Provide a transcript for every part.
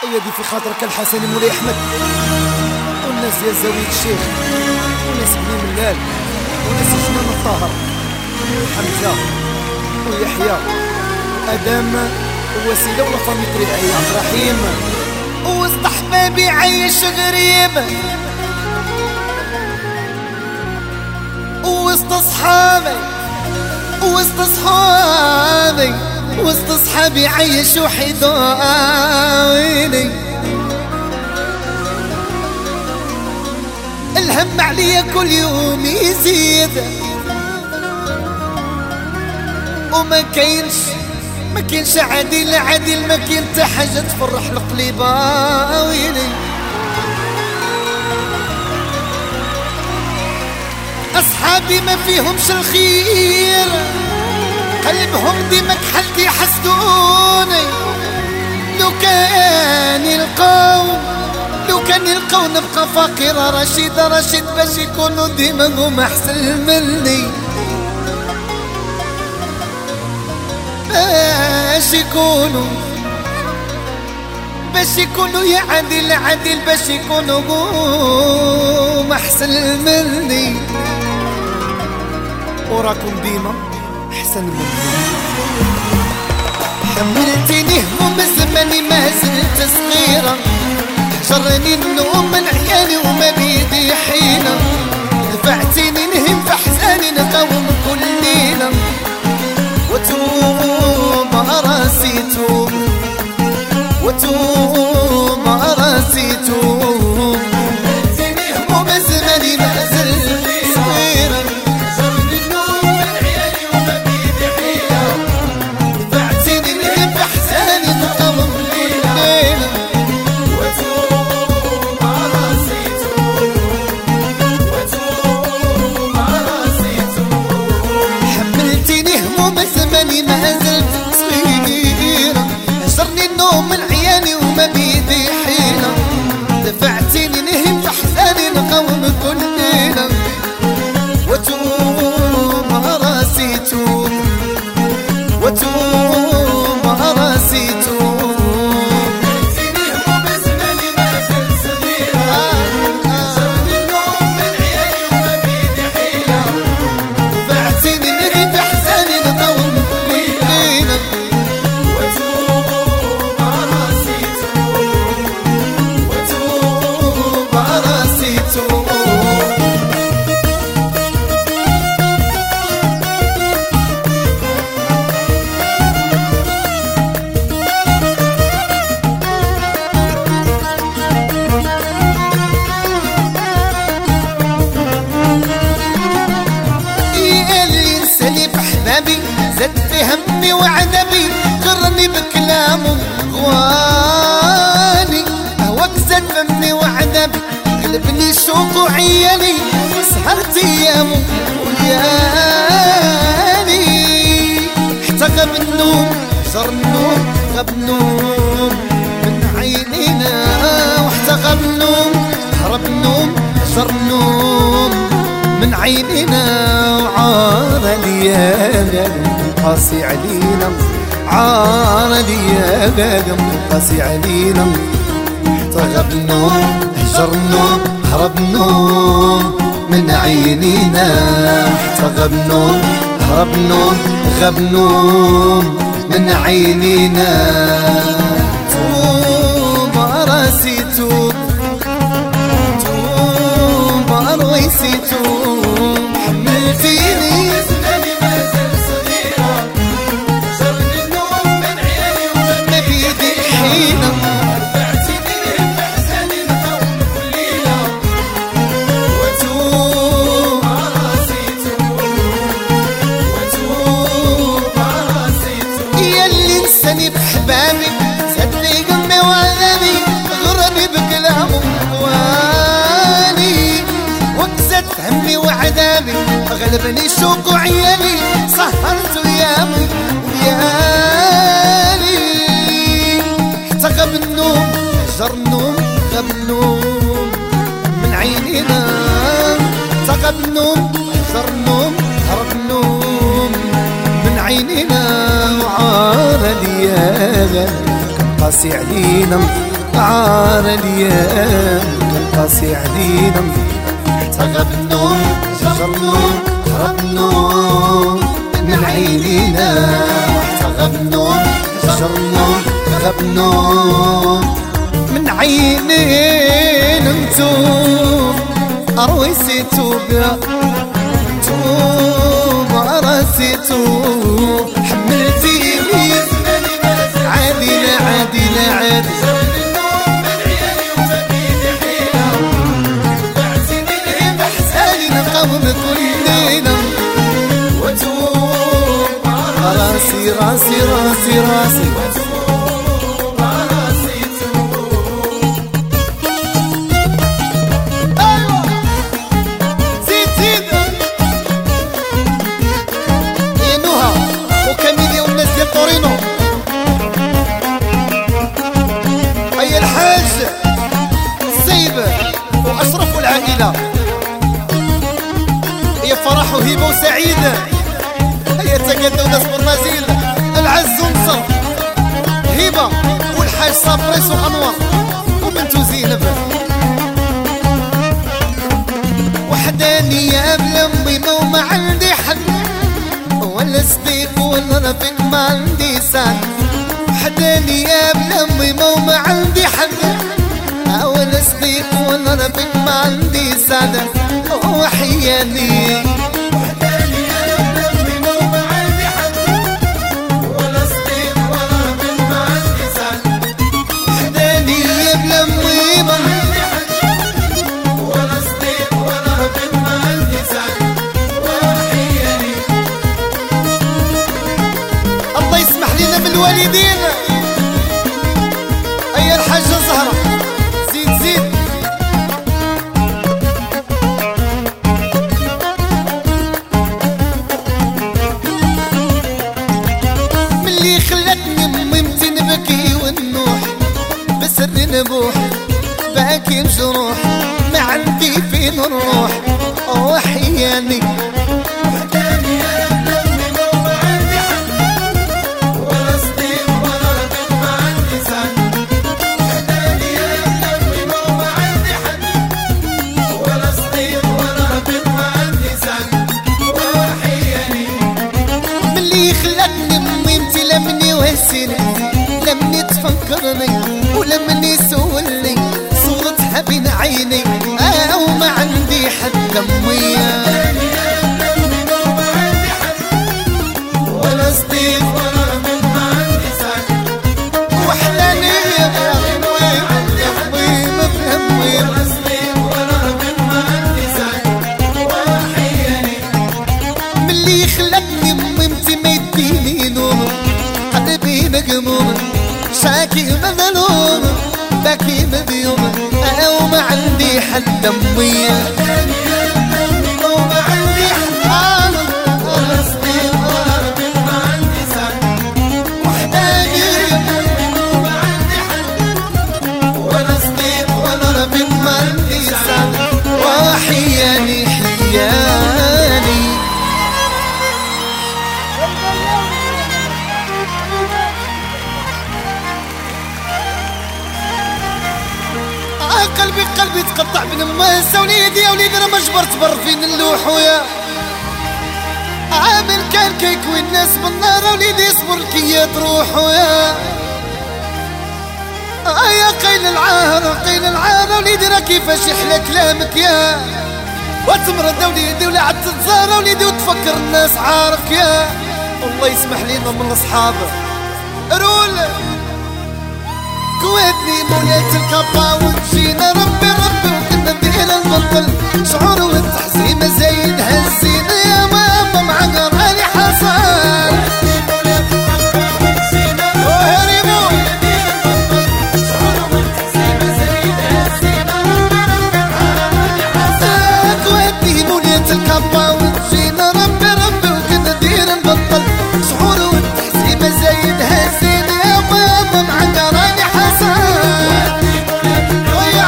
أيدي في خاطرك الحسن مولاي أحمد، والناس يا زاوية الشيخ، وناس بني ملال، وناس جنان الطاهر، حمزة ويحيى وأدم ووسيلة ولا فامي عبد الرحيم، وسط حبابي عايش غريب، وسط صحابي وسط صحابي عايش وحيد وعيني، الهم عليا كل يوم يزيد، وما كاينش عديل ما كاين حتى حاجه تفرح القلب ويلي، أصحابي ما فيهمش الخير، قلبهم ديما كحلت يحسدوني، لو كان يلقاو نبقى فقيرة رشيد باش يكونوا ديما هما أحسن مني، باش يكونوا يا عديل باش يكونوا هما أحسن مني، وراكم ديما أحسن مني. حملتني هموم زماني ما زلت صغيرة، جرني النوم من عيالي وما بيدي حيلة، دفعتيني نهم في حزاني نقاوم كل ليلة، وتوب راسي توب راسي توب، حملتني هموم زماني ما زلت صغيرة، جرني النوم من عيالي وما بيدي حيلة، دفعتيني نهم في حزاني نقاوم كل ليلة، زماني ما زلت صغيرة، هجرني النوم من عيالي وما بيدي حيلة، دفعتيني نهم في حزاني نقاوم كل ليلة، وتوب راسي توب راسي توب، حملتيني هموم زماني ما زلت صغيرة، هجرني النوم من عيالي وما بيدي حيلة، دفعتيني نهم في حزاني نقاوم زاد في همي وعنبي، غرني بكلامه غواني، هواك زاد فمي وعنبي، قلبني شوق وعيالي، سهرت ايامه وليالي، حتى غاب النوم زر النوم غاب النوم من عينينا، وحتى غاب النوم هرب النوم زر النوم من عينينا، وعار ليالي قاسي علينا، عار ليالي قاسي علينا، حتى غاب النوم هجر النوم هرب النوم من عينينا، حتى غاب النوم هرب النوم غاب النوم من عينينا، توب راسي توب رويسي توب، حملتيني زماني ما زلت صغيرة، جرني النوم من عيالي وما بيدي حيلة، دفعتيني نهم في حزاني نقاوم كل ليلة، وتوب راسي توب ياللي نساني بحبابي، زاد لي قمي وعذابي، غرني بكلامه همي وعذابي، غلبني شوق وعيالي، سهرت ايامي وليالي، حتى غاب النوم هجر النوم غاب النوم من عينينا، حتى غاب النوم هجر النوم هرب النوم من عينينا، وعار ليالي قاسي علينا، عار الايام قاسي علينا، تغب النوم جر النوم هرب النوم من عينينا، تغب النوم جر النوم غاب النوم من عينينا. انتم ارويسي توبة توب راسي توب، حملتيني عادي لا عادي لا عادي، كلنا وتوب راسي راسي راسي راسي وتوب راسي توب. ايوه زيد زيد يا نهى وكاميليا والناس ديال طورينو، هيا الحاج السيب واشرف والعائله، هي فرح وهبه وسعيده، هيا تقدوا ناس برازيل العز ونصر، هبه والحاج صابريس وانور وبنتو زينب، وحدانيه بلا ميمه وما عندي حد، ولا صديق ولا رفيق ما عندي سعد، وحدانيه بلا ميمه وما عندي حد، ولا صديق ولا رفيق ما عندي سعد، وحياني وحداني بلا ميمة وما عندي حد، ولا صديق ولا رفيق ما عندي سعد، وحداني بلا ميمة وما عندي حد، ولا صديق ولا رفيق ما عندي سعد، وحياني. الله يسمح لنا من الوالدين، هيا الحاجة زهرة زيد زيد. ملي خلتني ميمتي نبكي ونوح بسر نبوح باكي مجروح ما عندي فين نروح، وحياني وحداني بلا ميمة وما عندي حد، ولا صديق ولا رفيق ما عندي سعد، وحداني بلا ميمة وما عندي حد، ولا صديق ولا رفيق ما عندي سعد، وحياني. ملي خلتني ميمتي لمني وهسيني، لمني تفكرني ولمني سولني صورتها بين عيني، وما عندي حد امية، ولا صديق ولا رفيق ما عندي سعد، وحداني بلا ميمة بلا ميمة، ولا صديق ولا رفيق ما عندي سعد، وحياني. ملي خلتني ميمتي ما يديني نوم، قلبي مقموم شاكي مظلوم باكي مذيوم، وما عندي حد امية، وما عندي حد، ولا صديق ولا رفيق ما عندي سعد، وحداني وما عندي حد، ولا صديق ولا رفيق ما عندي سعد، وحياني حياني. قلبي تقطع بين ماس وليدي يا وليدي، انا ما جبرت بر فين نلوح ويا عامل كان كيكوي الناس بالنار، وليدي يصبر كي تروح ويا يا قيل العار قيل العار، وليدي راه كيفاش يحلى كلامك يا وتمرد وليدي ولا عاد تتزار وليدي وتفكر الناس عارف يا. والله يسمح لينا من الاصحاب رول قوتني مولاة الكبا وتجينا ربي ربي، وكنا بدينا نبطل شعور والتحزيمة زايد هزينا يا ماما مع قراني حصل، قوتني مولاة الكبا وتجينا ربي ربي، وكنا بدينا نبطل شعور والتحزيمة زايد هزينا يا ماما مع قراني حصل،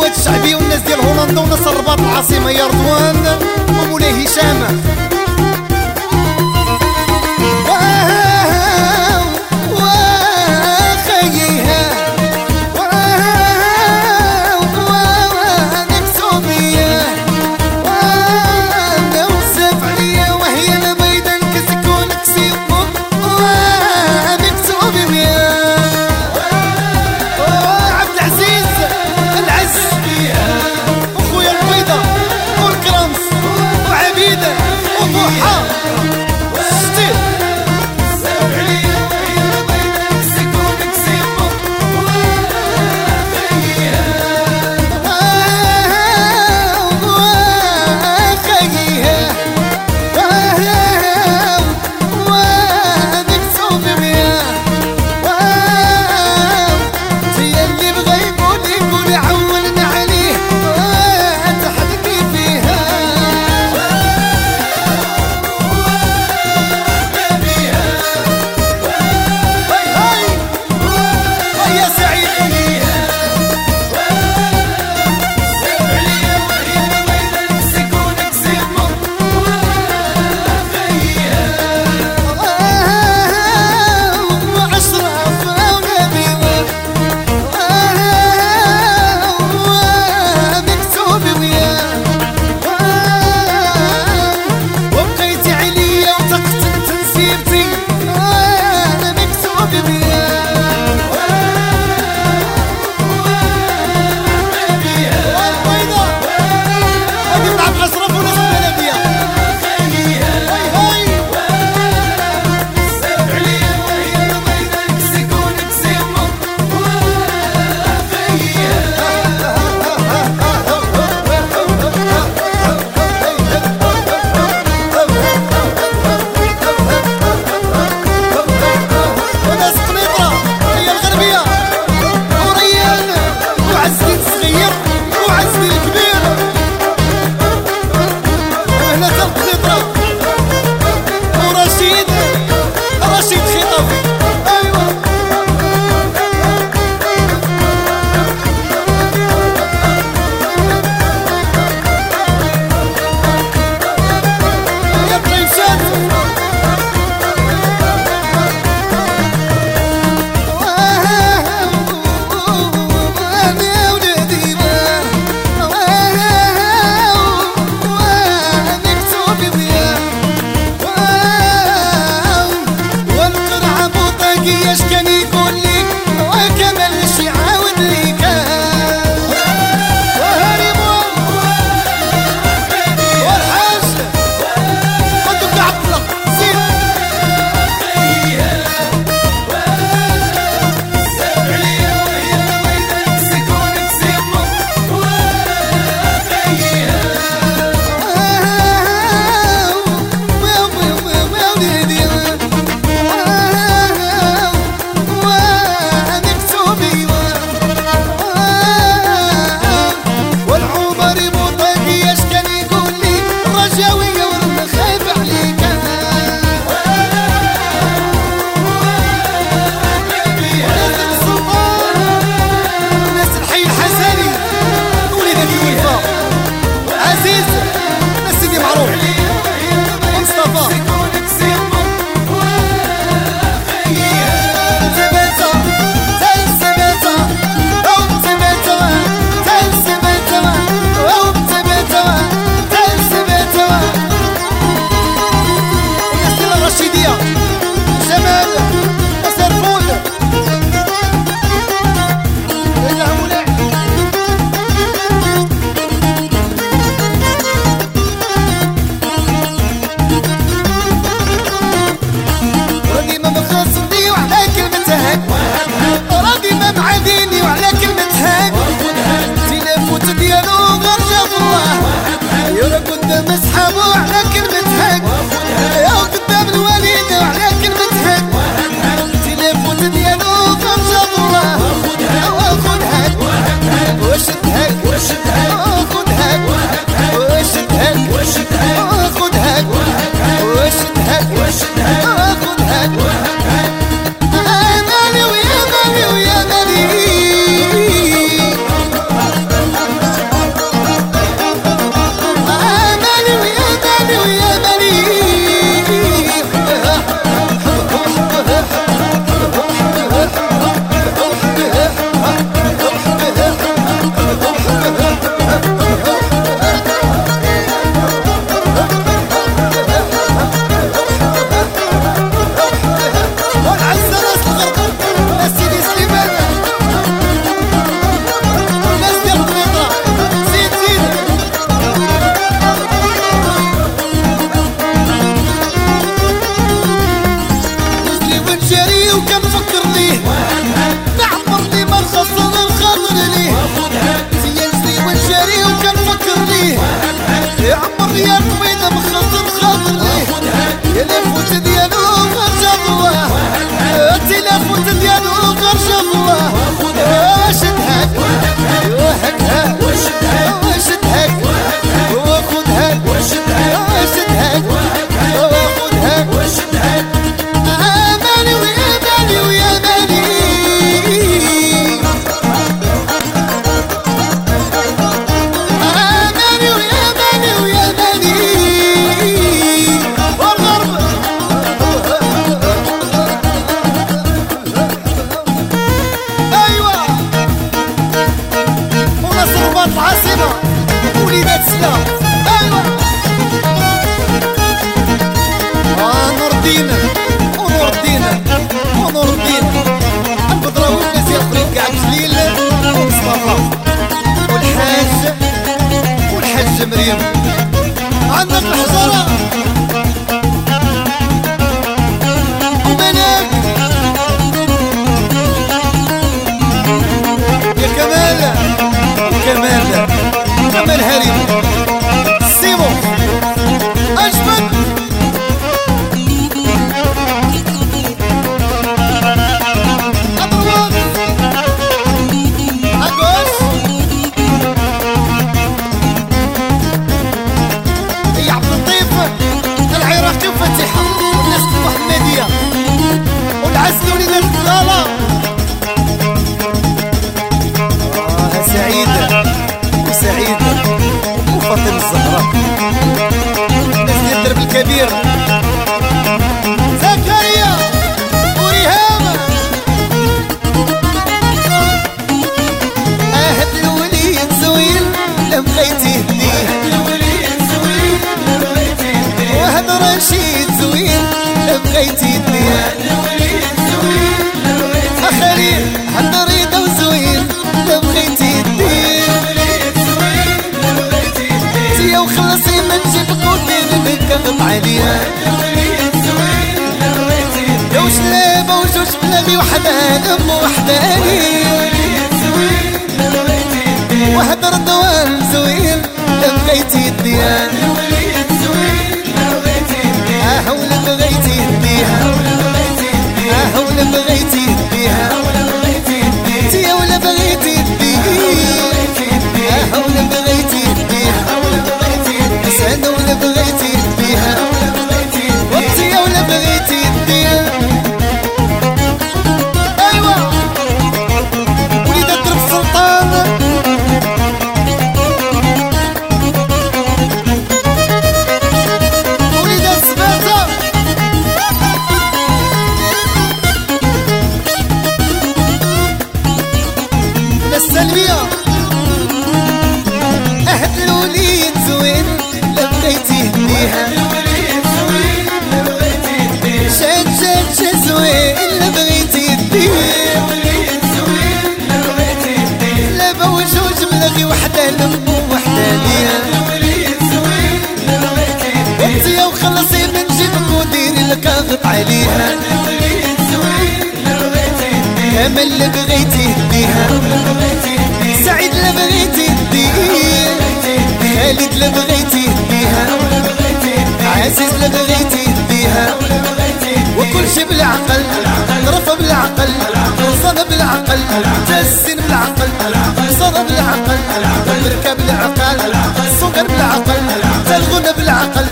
الجواد الشعبي والناس ديال هولندا وناس الرباط العاصمة يا رضوان ومولاي هشام. صفات العاصمة وليدات سلام. ايوا نور الدين ونور الدين ونور الدين البدراوي والناس الاخرين كاع بجليل ومصطفى والحاج مريم. عندك الحجرة ومناك يا كمال هريم سيمو أجمل أبروك أقوس يا عبد اللطيف العراقي وفتيحة والناس المحمدية والعزل وليدات الضلالة. سعيدة وفاطمة الزهراء الناس ديال الدرب الكبير زكريا وريهام. الوليد زوين لا بغيتي هديه وهاد رشيد زوين لا بغيتي هديه خليل هاد رضا وزوين لا بغيتي هديه وخلصي من جيبك ودير لك قطع عليها يا وش لابا وجوج بلاغي وحدها دم وحداني واحد رضوان زوين لا بغيتي الديان ولا بغيتي الديها ولا بغيتي الديها تيا ولا بغيتي الديها ولا بغيتي الديها سنة ولا بغيتي بيها وقتي ولا بغيتي بيها. ايوا وليدات درب السلطان وليدات سباتة ناس سلبية أهد الوليد زوين لا بغيتي هديها شاد زوين لا بغيتي هديها لا بوجوج ملغي وحده لم وحدانيها وانتي وخلصي من جيبك وديري لك اغط عليها كامل لا بغيتي هديها سعيد لا بغيتي هديها خالد لا بغيتي هديها عزيز لا بغيتي هديها وكل شي بالعقل رفع بالعقل صنع بالعقل تسن بالعقل صنع بالعقل مركب بالعقل صغر بالعقل تلغن بالعقل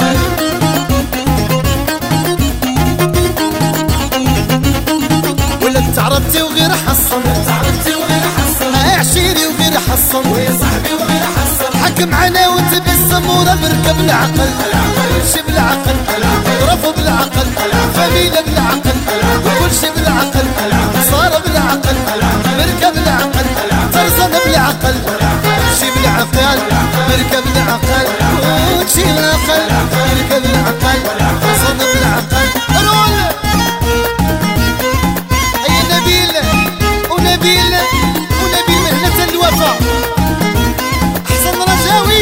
ولا تعرفتي وغير حصن عشيري وغير حصن ويا صاحبي وغير حصن حكم معنا وتبسم ورا مركب العقل شي بالعقل رفو بالعقل فميلة بالعقل وكل شي بالعقل صار بالعقل مركب العقل ترزن بالعقل شي بالعقل مركب العقل وشي العقل مركب العقل صار بالعقل رول اي نبيل ونبيل مهنة الوفا حسن رجاوي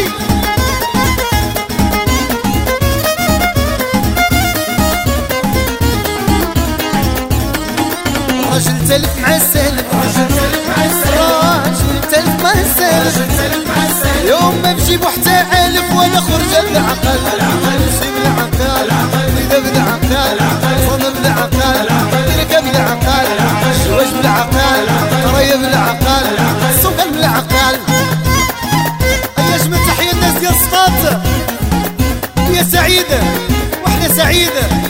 راجل تلف مع السلف راجل تلف مع السلف يوم ما بجيبو حتى ألف ولا خرج بالعقل شي بالعقل وإذا بالعقل صدر بالعقل تركب بالعقل شواج بالعقل قرية بالعقل سوق بالعقل. أيا جمل تحية الناس ديال السطات يا سعيدة وحدة سعيدة